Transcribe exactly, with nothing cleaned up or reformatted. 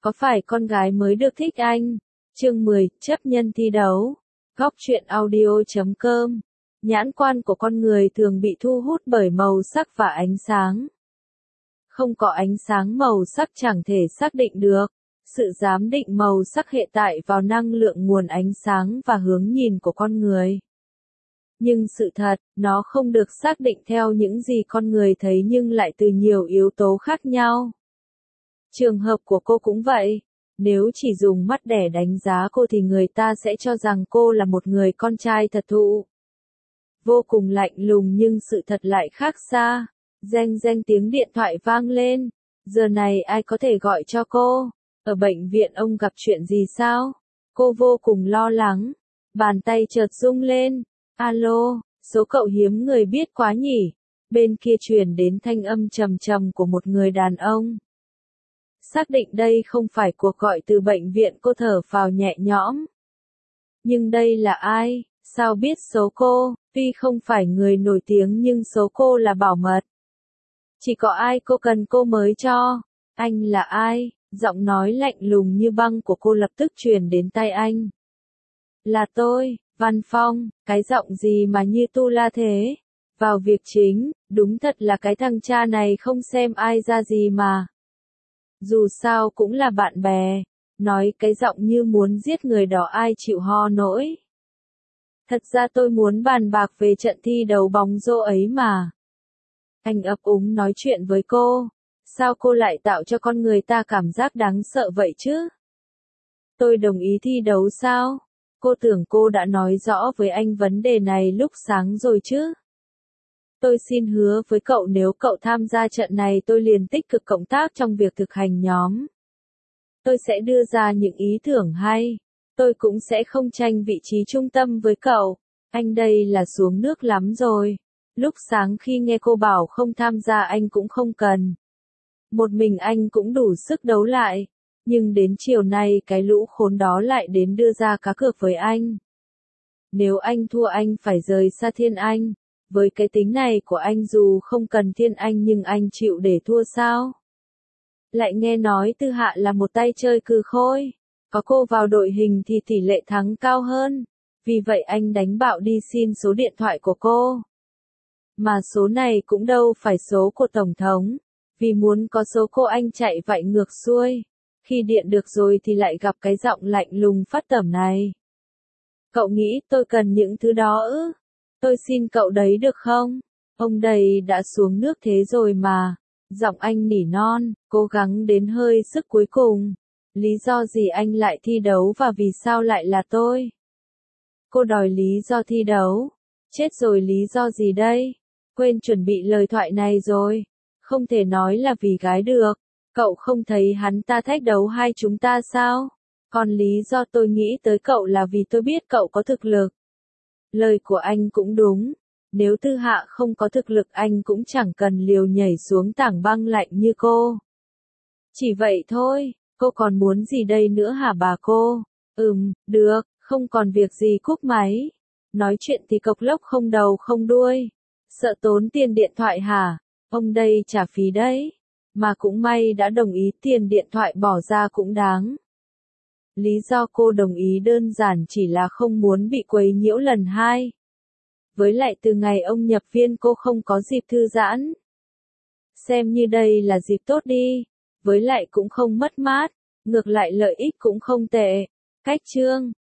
Có phải con gái mới được thích anh? Chương mười, chấp nhân thi đấu. Góc truyện audio chấm com. Nhãn quan của con người thường bị thu hút bởi màu sắc và ánh sáng. Không có ánh sáng màu sắc chẳng thể xác định được. Sự giám định màu sắc hệ tại vào năng lượng nguồn ánh sáng và hướng nhìn của con người. Nhưng sự thật, nó không được xác định theo những gì con người thấy nhưng lại từ nhiều yếu tố khác nhau. Trường hợp của cô cũng vậy. Nếu chỉ dùng mắt để đánh giá cô thì người ta sẽ cho rằng cô là một người con trai thật thụ. Vô cùng lạnh lùng nhưng sự thật lại khác xa. Reng reng tiếng điện thoại vang lên. Giờ này ai có thể gọi cho cô? Ở bệnh viện ông gặp chuyện gì sao? Cô vô cùng lo lắng. Bàn tay chợt rung lên. Alo, số cậu hiếm người biết quá nhỉ? Bên kia truyền đến thanh âm trầm trầm của một người đàn ông. Xác định đây không phải cuộc gọi từ bệnh viện, cô thở phào nhẹ nhõm. Nhưng đây là ai? Sao biết số cô? Tuy không phải người nổi tiếng nhưng số cô là bảo mật. Chỉ có ai cô cần cô mới cho. Anh là ai? Giọng nói lạnh lùng như băng của cô lập tức truyền đến tai anh. Là tôi, Văn Phong. Cái giọng gì mà như tu la thế? Vào việc chính, đúng thật là cái thằng cha này không xem ai ra gì mà. Dù sao cũng là bạn bè. Nói cái giọng như muốn giết người đó ai chịu ho nổi. Thật ra tôi muốn bàn bạc về trận thi đấu bóng rổ ấy mà. Anh ấp úng nói chuyện với cô. Sao cô lại tạo cho con người ta cảm giác đáng sợ vậy chứ? Tôi đồng ý thi đấu sao? Cô tưởng cô đã nói rõ với anh vấn đề này lúc sáng rồi chứ? Tôi xin hứa với cậu nếu cậu tham gia trận này tôi liền tích cực cộng tác trong việc thực hành nhóm. Tôi sẽ đưa ra những ý tưởng hay. Tôi cũng sẽ không tranh vị trí trung tâm với cậu. Anh đây là xuống nước lắm rồi. Lúc sáng khi nghe cô bảo không tham gia anh cũng không cần. Một mình anh cũng đủ sức đấu lại. Nhưng đến chiều nay cái lũ khốn đó lại đến đưa ra cá cược với anh. Nếu anh thua anh phải rời xa Thiên Anh. Với cái tính này của anh dù không cần Thiên Anh nhưng anh chịu để thua sao? Lại nghe nói Tư Hạ là một tay chơi cừ khôi. Có cô vào đội hình thì tỷ lệ thắng cao hơn. Vì vậy anh đánh bạo đi xin số điện thoại của cô. Mà số này cũng đâu phải số của Tổng thống. Vì muốn có số cô anh chạy vạy ngược xuôi. Khi điện được rồi thì lại gặp cái giọng lạnh lùng phát tẩm này. Cậu nghĩ tôi cần những thứ đó ư? Tôi xin cậu đấy được không? Ông đây đã xuống nước thế rồi mà. Giọng anh nỉ non, cố gắng đến hơi sức cuối cùng. Lý do gì anh lại thi đấu và vì sao lại là tôi? Cô đòi lý do thi đấu. Chết rồi, lý do gì đây? Quên chuẩn bị lời thoại này rồi. Không thể nói là vì gái được. Cậu không thấy hắn ta thách đấu hai chúng ta sao? Còn lý do tôi nghĩ tới cậu là vì tôi biết cậu có thực lực. Lời của anh cũng đúng. Nếu Tư Hạ không có thực lực anh cũng chẳng cần liều nhảy xuống tảng băng lạnh như cô. Chỉ vậy thôi, cô còn muốn gì đây nữa hả bà cô? Ừm, được, không còn việc gì cúp máy. Nói chuyện thì cộc lốc không đầu không đuôi. Sợ tốn tiền điện thoại hả? Ông đây trả phí đấy. Mà cũng may đã đồng ý, tiền điện thoại bỏ ra cũng đáng. Lý do cô đồng ý đơn giản chỉ là không muốn bị quấy nhiễu lần hai. Với lại từ ngày ông nhập viên cô không có dịp thư giãn. Xem như đây là dịp tốt đi. Với lại cũng không mất mát. Ngược lại lợi ích cũng không tệ. Cách chương.